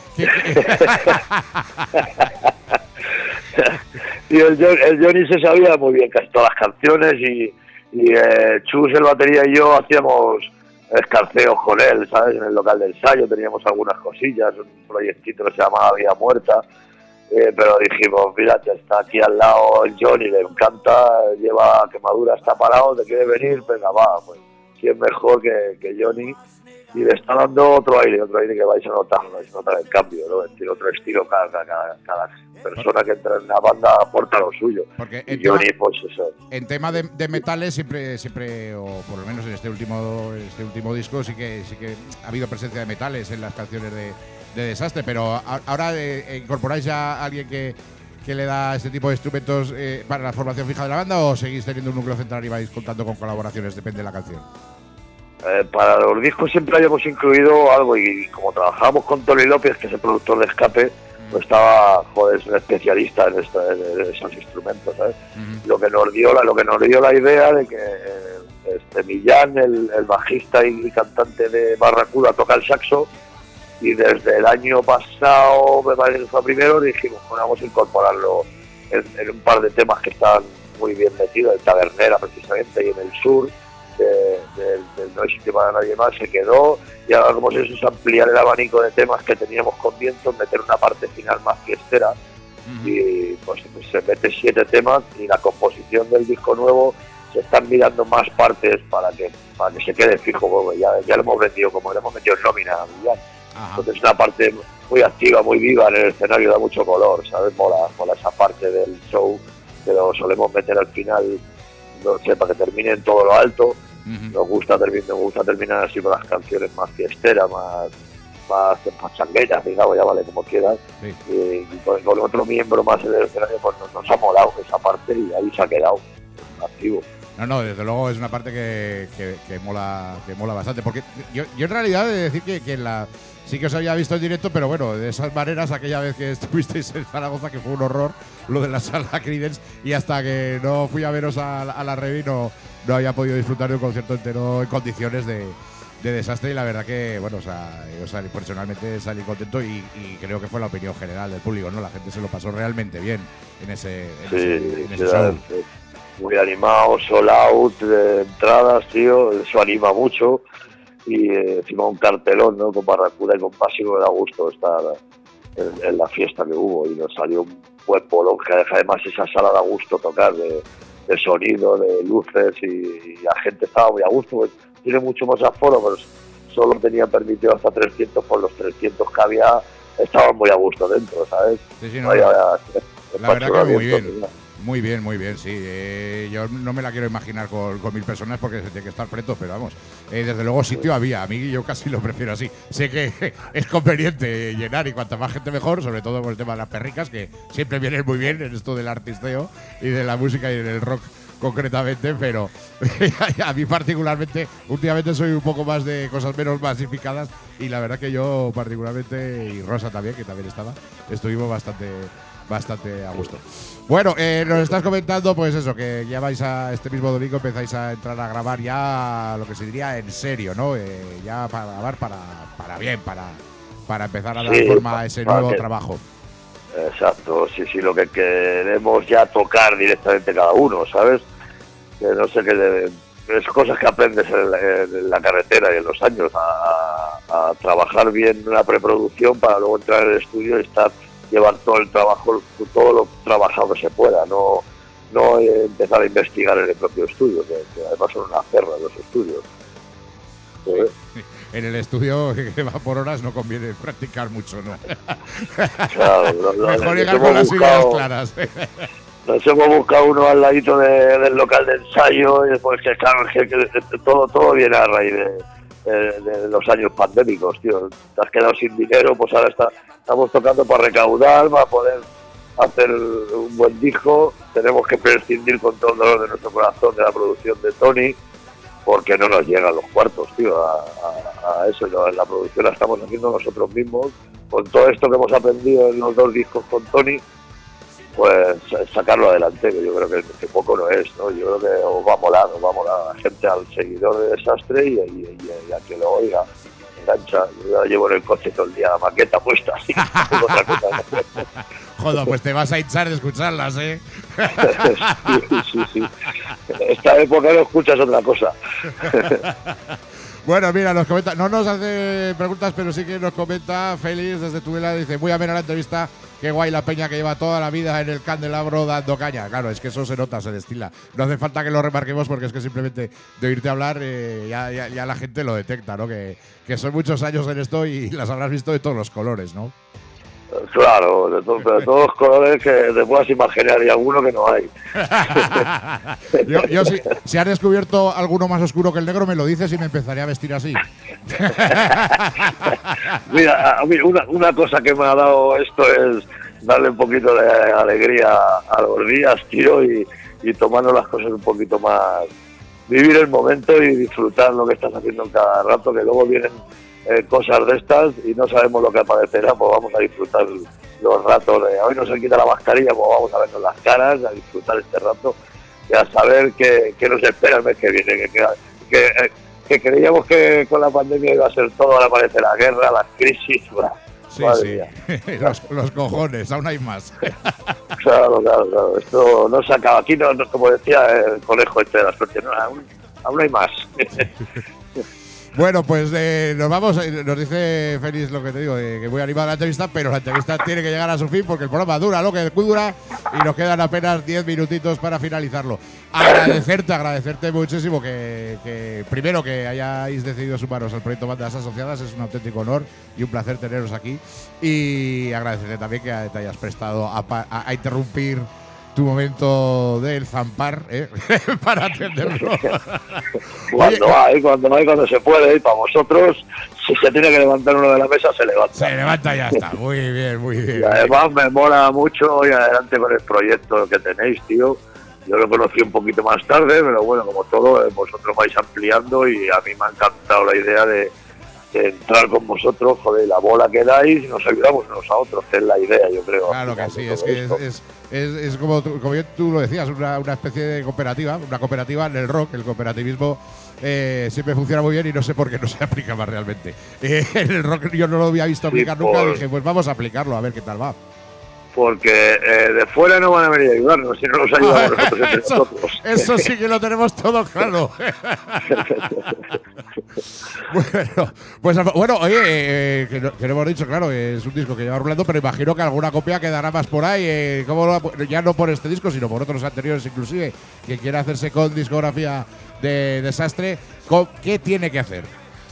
Y el Johnny se sabía muy bien casi todas las canciones y Chus, el batería y yo hacíamos escarceos con él, ¿sabes? En el local de ensayo teníamos algunas cosillas, un proyectito que se llamaba Vida Muerta, pero dijimos, mira, está aquí al lado el Johnny, le encanta, lleva Quemadura, está parado, te quiere venir, venga, va, pues quién mejor que Johnny. Y le está dando otro aire que vais a notar el cambio, ¿no? Otro estilo, cada persona que entra en una banda aporta lo suyo. Porque y Johnny, pues eso. En tema de metales siempre, o por lo menos en este último disco, sí que ha habido presencia de metales en las canciones de Desastre, pero ahora incorporáis ya a alguien que le da este tipo de instrumentos para la formación fija de la banda, o seguís teniendo un núcleo central y vais contando con colaboraciones, depende de la canción. Para los discos siempre habíamos incluido algo, y como trabajamos con Tony López, que es el productor de Escape, pues estaba, joder, es un especialista en esos instrumentos, ¿sabes? Lo que nos dio la idea de que Millán, el bajista y cantante de Barracuda, toca el saxo, y desde el año pasado, me parece que fue primero, dijimos, bueno, vamos a incorporarlo en un par de temas que están muy bien metidos, en Tabernera precisamente, y en el sur, del No hay sitio para nadie más, se quedó, y ahora como eso es ampliar el abanico de temas que teníamos con Vientos, meter una parte final más fiestera, y pues se mete 7 temas, y la composición del disco nuevo se están mirando más partes para que se quede fijo, porque ya lo hemos vendido, como le hemos metido en nómina a Millán. Entonces es una parte muy activa, muy viva en el escenario, da mucho color, ¿sabes? Mola esa parte del show, que lo solemos meter al final, no sé, para que termine en todo lo alto. Nos gusta terminar así con las canciones más fiesteras, más pachangueras, digamos, ya vale como quieras. Y con otro miembro más en el escenario, pues nos ha molado esa parte y ahí se ha quedado activo. No, desde luego es una parte que mola bastante, porque yo en realidad he de decir que sí que os había visto en directo, pero bueno, de esas maneras, aquella vez que estuvisteis en Zaragoza, que fue un horror lo de la sala Creedence, y hasta que no fui a veros a la Revi no había podido disfrutar de un concierto entero en condiciones de desastre, y la verdad que, bueno, o sea, yo personalmente salí contento y creo que fue la opinión general del público, ¿no? La gente se lo pasó realmente bien en ese show. Muy animado, sold out de entradas, tío, eso anima mucho, y encima un cartelón, ¿no? Con Barracuda y con Pasivo, me da gusto estar en la fiesta que hubo, y nos salió un buen bolón, que además esa sala da gusto tocar, de sonido, de luces, y la gente estaba muy a gusto, pues tiene mucho más aforo, pero solo tenía permitido hasta 300, por los 300 que había, estaban muy a gusto dentro, ¿sabes? Sí, no, la verdad que muy bien. Muy bien, sí. Yo no me la quiero imaginar con 1000 personas porque se tiene que estar preto, pero vamos, desde luego sitio había. A mí yo casi lo prefiero así. Sé que es conveniente llenar, y cuanta más gente mejor, sobre todo con el tema de las perricas, que siempre vienen muy bien en esto del artisteo y de la música y del rock concretamente, pero a mí particularmente, últimamente soy un poco más de cosas menos masificadas, y la verdad que yo particularmente, y Rosa también, que también estuvimos bastante a gusto. Bueno, nos estás comentando, pues eso, que ya vais a este mismo domingo, empezáis a entrar a grabar ya lo que se diría en serio, ¿no? Ya para grabar para bien, para empezar a dar forma a ese nuevo trabajo. Exacto, sí, lo que queremos ya tocar directamente cada uno, ¿sabes? Que no sé qué, es cosas que aprendes en la carretera y en los años, a trabajar bien la preproducción para luego entrar en el estudio y llevar todo el trabajo, todo lo trabajado que se pueda, no empezar a investigar en el propio estudio, que además son una perra los estudios. En el estudio que va por horas no conviene practicar mucho, ¿no? Claro, mejor llegar con las ideas claras. Nos hemos buscado uno al ladito del local de ensayo, y después que claro, que todo viene a raíz de los años pandémicos, tío. Te has quedado sin dinero, pues ahora estamos tocando para recaudar, para poder hacer un buen disco. Tenemos que prescindir con todo el dolor de nuestro corazón de la producción de Tony, porque no nos llegan los cuartos, tío, a eso. La producción la estamos haciendo nosotros mismos, con todo esto que hemos aprendido en los 2 discos con Tony, pues sacarlo adelante, que yo creo que poco no es, ¿no? Yo creo que os va a molar a la gente, al seguidor de Desastre y a que lo oiga, engancha. Yo la llevo en el coche todo el día, la maqueta puesta, así, otra cosa. Joder, pues te vas a hinchar de escucharlas, ¿eh? Sí. Esta época no escuchas otra cosa. Bueno, mira, nos comenta, no nos hace preguntas, pero sí que nos comenta Félix desde Tudela, dice, muy amena la entrevista, qué guay la peña que lleva toda la vida en el candelabro dando caña. Claro, es que eso se nota, se destila. No hace falta que lo remarquemos porque es que simplemente de oírte hablar ya la gente lo detecta, ¿no? Que son muchos años en esto y las habrás visto de todos los colores, ¿no? Claro, de todos los colores que te puedas imaginar, y alguno que no hay. Yo si has descubierto alguno más oscuro que el negro, me lo dices y me empezaré a vestir así. Mira, a mí una cosa que me ha dado esto es darle un poquito de alegría a los días, tío, y tomarnos las cosas un poquito más, vivir el momento y disfrutar lo que estás haciendo en cada rato, que luego vienen cosas de estas y no sabemos lo que aparecerá, pues vamos a disfrutar los ratos de hoy no se quita la mascarilla, pues vamos a vernos las caras, a disfrutar este rato y a saber qué nos espera el mes que viene, que creíamos que con la pandemia iba a ser todo, ahora aparece la guerra, las crisis, sí, los cojones, aún hay más. Claro, esto no se acaba, aquí no, como decía el conejo este de la suerte, no, aún hay más. Bueno, pues nos vamos. Nos dice Félix lo que te digo, que muy animado la entrevista, pero la entrevista tiene que llegar a su fin porque el programa dura lo que dura y nos quedan apenas 10 minutitos para finalizarlo. Agradecerte muchísimo que primero que hayáis decidido sumaros al proyecto Bandas Asociadas, es un auténtico honor y un placer teneros aquí. Y agradecerte también que te hayas prestado a interrumpir tu momento del zampar, para atenderlo. Cuando se puede, y para vosotros, si se tiene que levantar uno de la mesa, se levanta. Se levanta y ya está. Muy bien. Y además me mola mucho y adelante con el proyecto que tenéis, tío. Yo lo conocí un poquito más tarde, pero bueno, como todo, vosotros vais ampliando y a mí me ha encantado la idea de entrar con vosotros, joder, la bola que dais y nos ayudamos unos a otros, que es la idea, yo creo. Claro que sí, es como tú lo decías, una especie de cooperativa, una cooperativa en el rock, el cooperativismo siempre funciona muy bien y no sé por qué no se aplica más realmente. En el rock yo no lo había visto aplicar nunca, dije, pues vamos a aplicarlo, a ver qué tal va. Porque de fuera no van a venir a ayudarnos, si no nos ayudamos nosotros entre nosotros. Eso sí que lo tenemos todo claro. Bueno, oye, que no hemos dicho, claro, es un disco que lleva rulando, pero imagino que alguna copia quedará más por ahí, ya no por este disco, sino por otros anteriores inclusive, que quiera hacerse con discografía de Desastre, ¿qué tiene que hacer?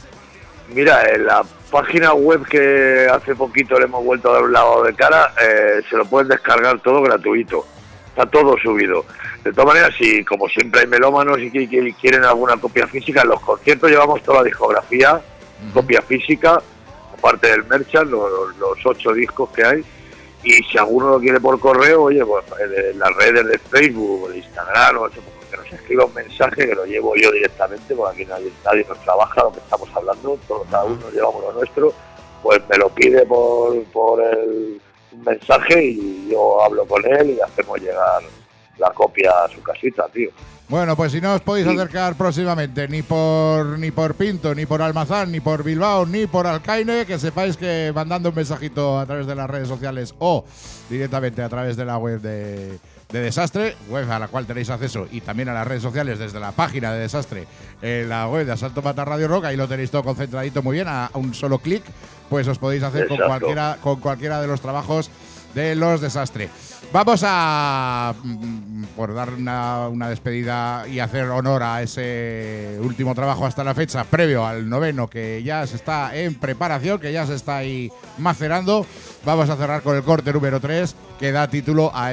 Mira, en la página web que hace poquito le hemos vuelto a dar un lavado de cara, se lo pueden descargar todo gratuito. Está todo subido. De todas maneras, si como siempre hay melómanos y que quieren alguna copia física, en los conciertos llevamos toda la discografía, copia física, aparte del merchant, los 8 discos que hay. Y si alguno lo quiere por correo, oye, pues en las redes de Facebook o de Instagram o eso, que nos escriba un mensaje que lo llevo yo directamente, porque aquí nadie nos trabaja lo que estamos hablando, todos cada uno llevamos lo nuestro, pues me lo pide por un mensaje y yo hablo con él y hacemos llegar la copia a su casita, tío. Bueno, pues si no os podéis acercar próximamente ni por Pinto, ni por Almazán, ni por Bilbao, ni por Alcaine, que sepáis que mandando un mensajito a través de las redes sociales o directamente a través de la web de Desastre, web a la cual tenéis acceso, y también a las redes sociales desde la página de Desastre, en la web de Asalto Mata Radio Rock, ahí lo tenéis todo concentradito muy bien, a un solo clic, pues os podéis hacer con cualquiera de los trabajos de los Desastre. Vamos a, por dar una despedida y hacer honor a ese último trabajo hasta la fecha, previo al 9º, que ya se está en preparación, que ya se está ahí macerando. Vamos a cerrar con el corte número 3, que da título a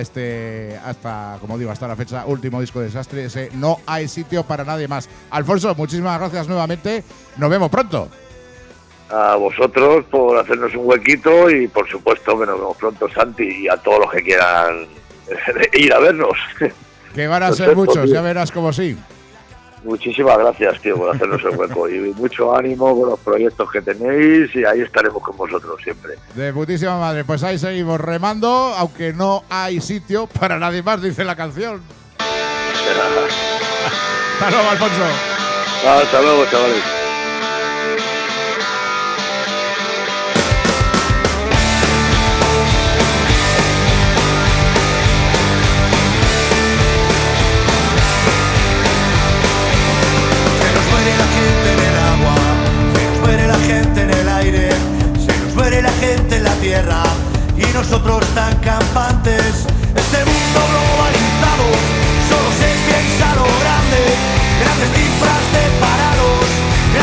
hasta la fecha, último disco de Desastre, ese No hay sitio para nadie más. Alfonso, muchísimas gracias nuevamente. Nos vemos pronto. A vosotros por hacernos un huequito y por supuesto que nos vemos pronto, Santi, y a todos los que quieran ir a vernos. Que van a ser muchos, ya verás como sí. Muchísimas gracias, tío, por hacernos el hueco y mucho ánimo con los proyectos que tenéis y ahí estaremos con vosotros siempre. De putísima madre, pues ahí seguimos remando, aunque no hay sitio para nadie más, dice la canción. Hasta luego, Alfonso. Hasta luego, chavales. La gente en la tierra y nosotros tan campantes. Este mundo globalizado solo se piensa lo grande, grandes cifras de parados,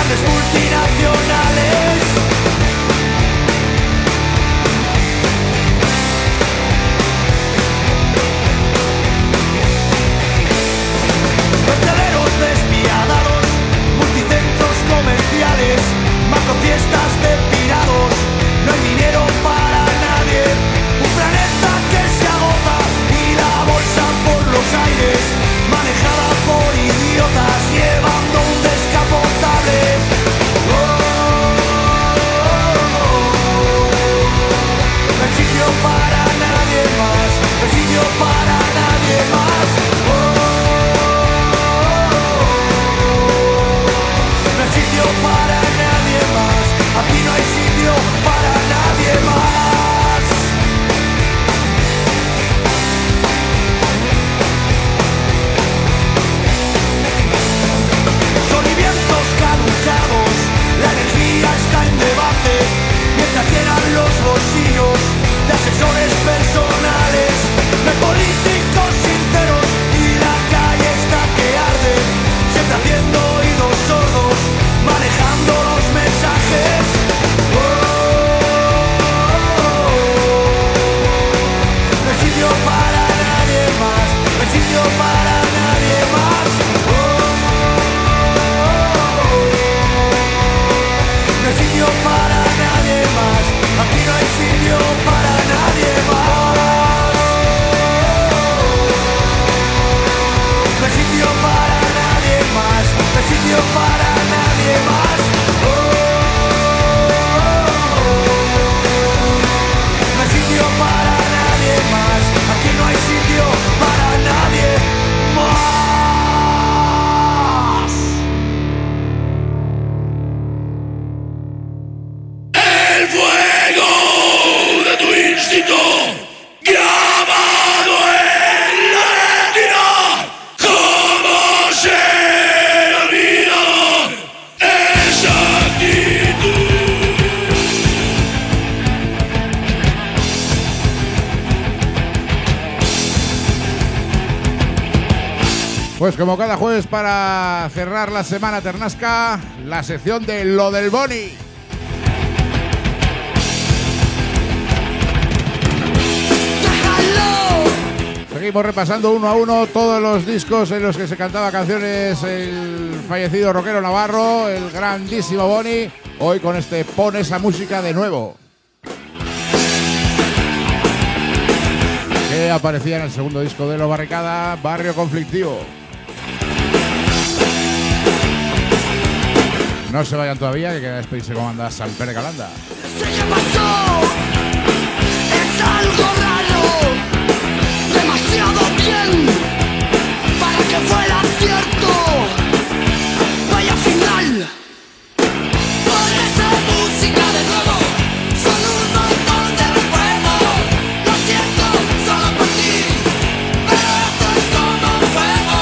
Pues como cada jueves para cerrar la semana ternasca, la sección de Lo del Boni. Seguimos repasando uno a uno todos los discos en los que se cantaba canciones el fallecido rockero navarro, el grandísimo Boni, hoy con este Pon esa música de nuevo. Que aparecía en el segundo disco de Los Barricada, Barrio Conflictivo. No se vayan todavía, que queda despedirse como anda Salpere Calanda. Sé que pasó, es algo raro, demasiado bien para que fuera cierto. Vaya final, por esa música de nuevo, son un montón de recuerdos. Lo siento solo por ti, pero esto es como un juego.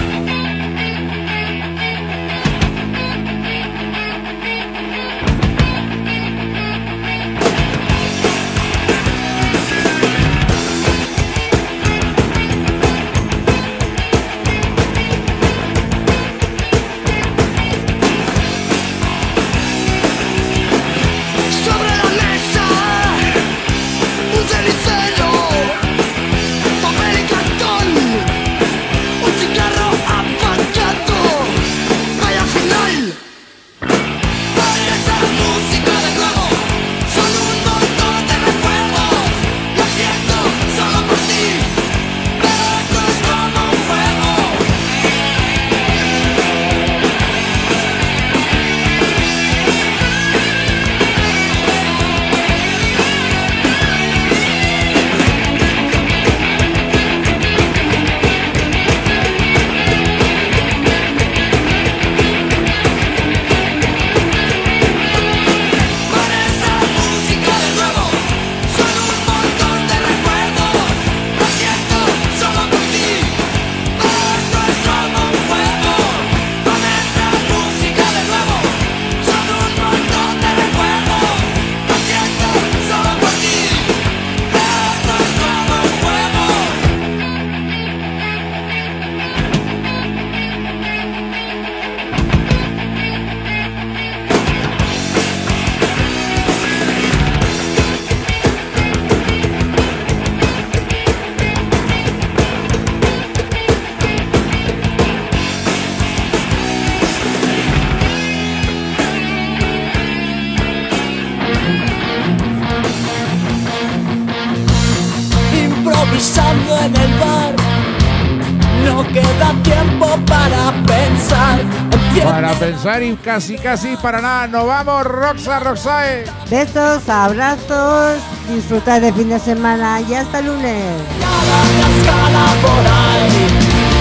Sobre la mesa, un cenicero, papel y cartón, un cigarro apagado. Vaya final, por esa música de nuevo, son un montón de recuerdos. Lo siento solo por ti, pero esto es como un juego. Por esa música de nuevo, son un montón de recuerdos. Lo siento solo por ti, pero esto es como un juego. Con esa música de nuevo, son un montón de recuerdos. Lo siento solo por ti, pero esto es como un juego. Improvisando en el bar, no queda tiempo para pensar. Para pensar y casi para nada, nos vamos, Roxae. Besos, abrazos, disfrutar de fin de semana y hasta el lunes. Cascada por ahí.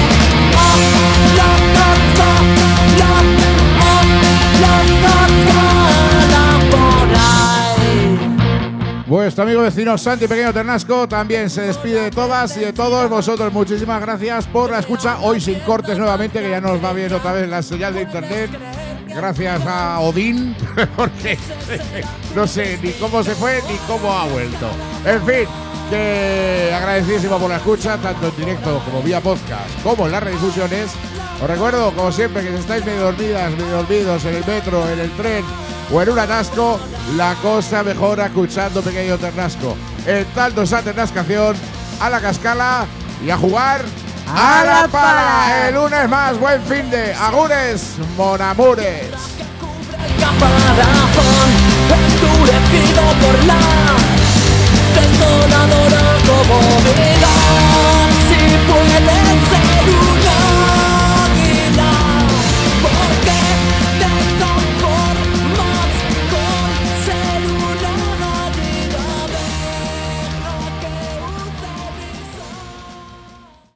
Vuestro amigo vecino Santi Pequeño Ternasco también se despide de todas y de todos vosotros. Muchísimas gracias por la escucha. Hoy sin cortes nuevamente, que ya nos va bien otra vez la señal de internet. Gracias a Odín, porque no sé ni cómo se fue ni cómo ha vuelto. En fin, que agradecidísimo por la escucha, tanto en directo como vía podcast, como en las redifusiones. Os recuerdo, como siempre, que si estáis medio dormidas, medio dormidos en el metro, en el tren o en un atasco, la cosa mejora escuchando Pequeño Ternasco. En tanto esa ternascación, a la cascala y a jugar a la pala. El lunes más, buen fin de agures, monamures. Caparazón endurecido por la desoladora comodidad.